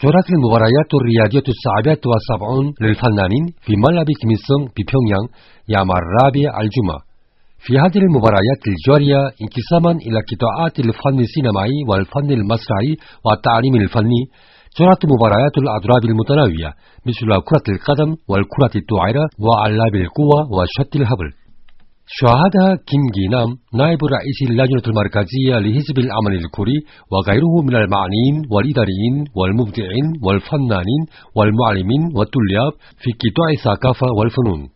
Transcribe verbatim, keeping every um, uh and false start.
جرت المباريات الرياضية السابعة والسبعون للفنانين في ملعب كيم إل سونغ ببيونغيانغ يوم الرابع الجمعة. في هذه المباريات الجارية انقساما إلى قطاعات الفن السينمائي والفن المسرحي والتعليم الفني، جرت مباريات الأضراب المتنوعة مثل كرة القدم والكرة الطائرة وألعاب القوى وشط الهبل. شاهد كيم جي-نام نائب رئيس اللجنة المركزية لحزب الأمل الكوري وغيره من المعنيين والإداريين والمبدعين والفنانين والمعلمين والطلاب في قطاع الثقافة والفنون.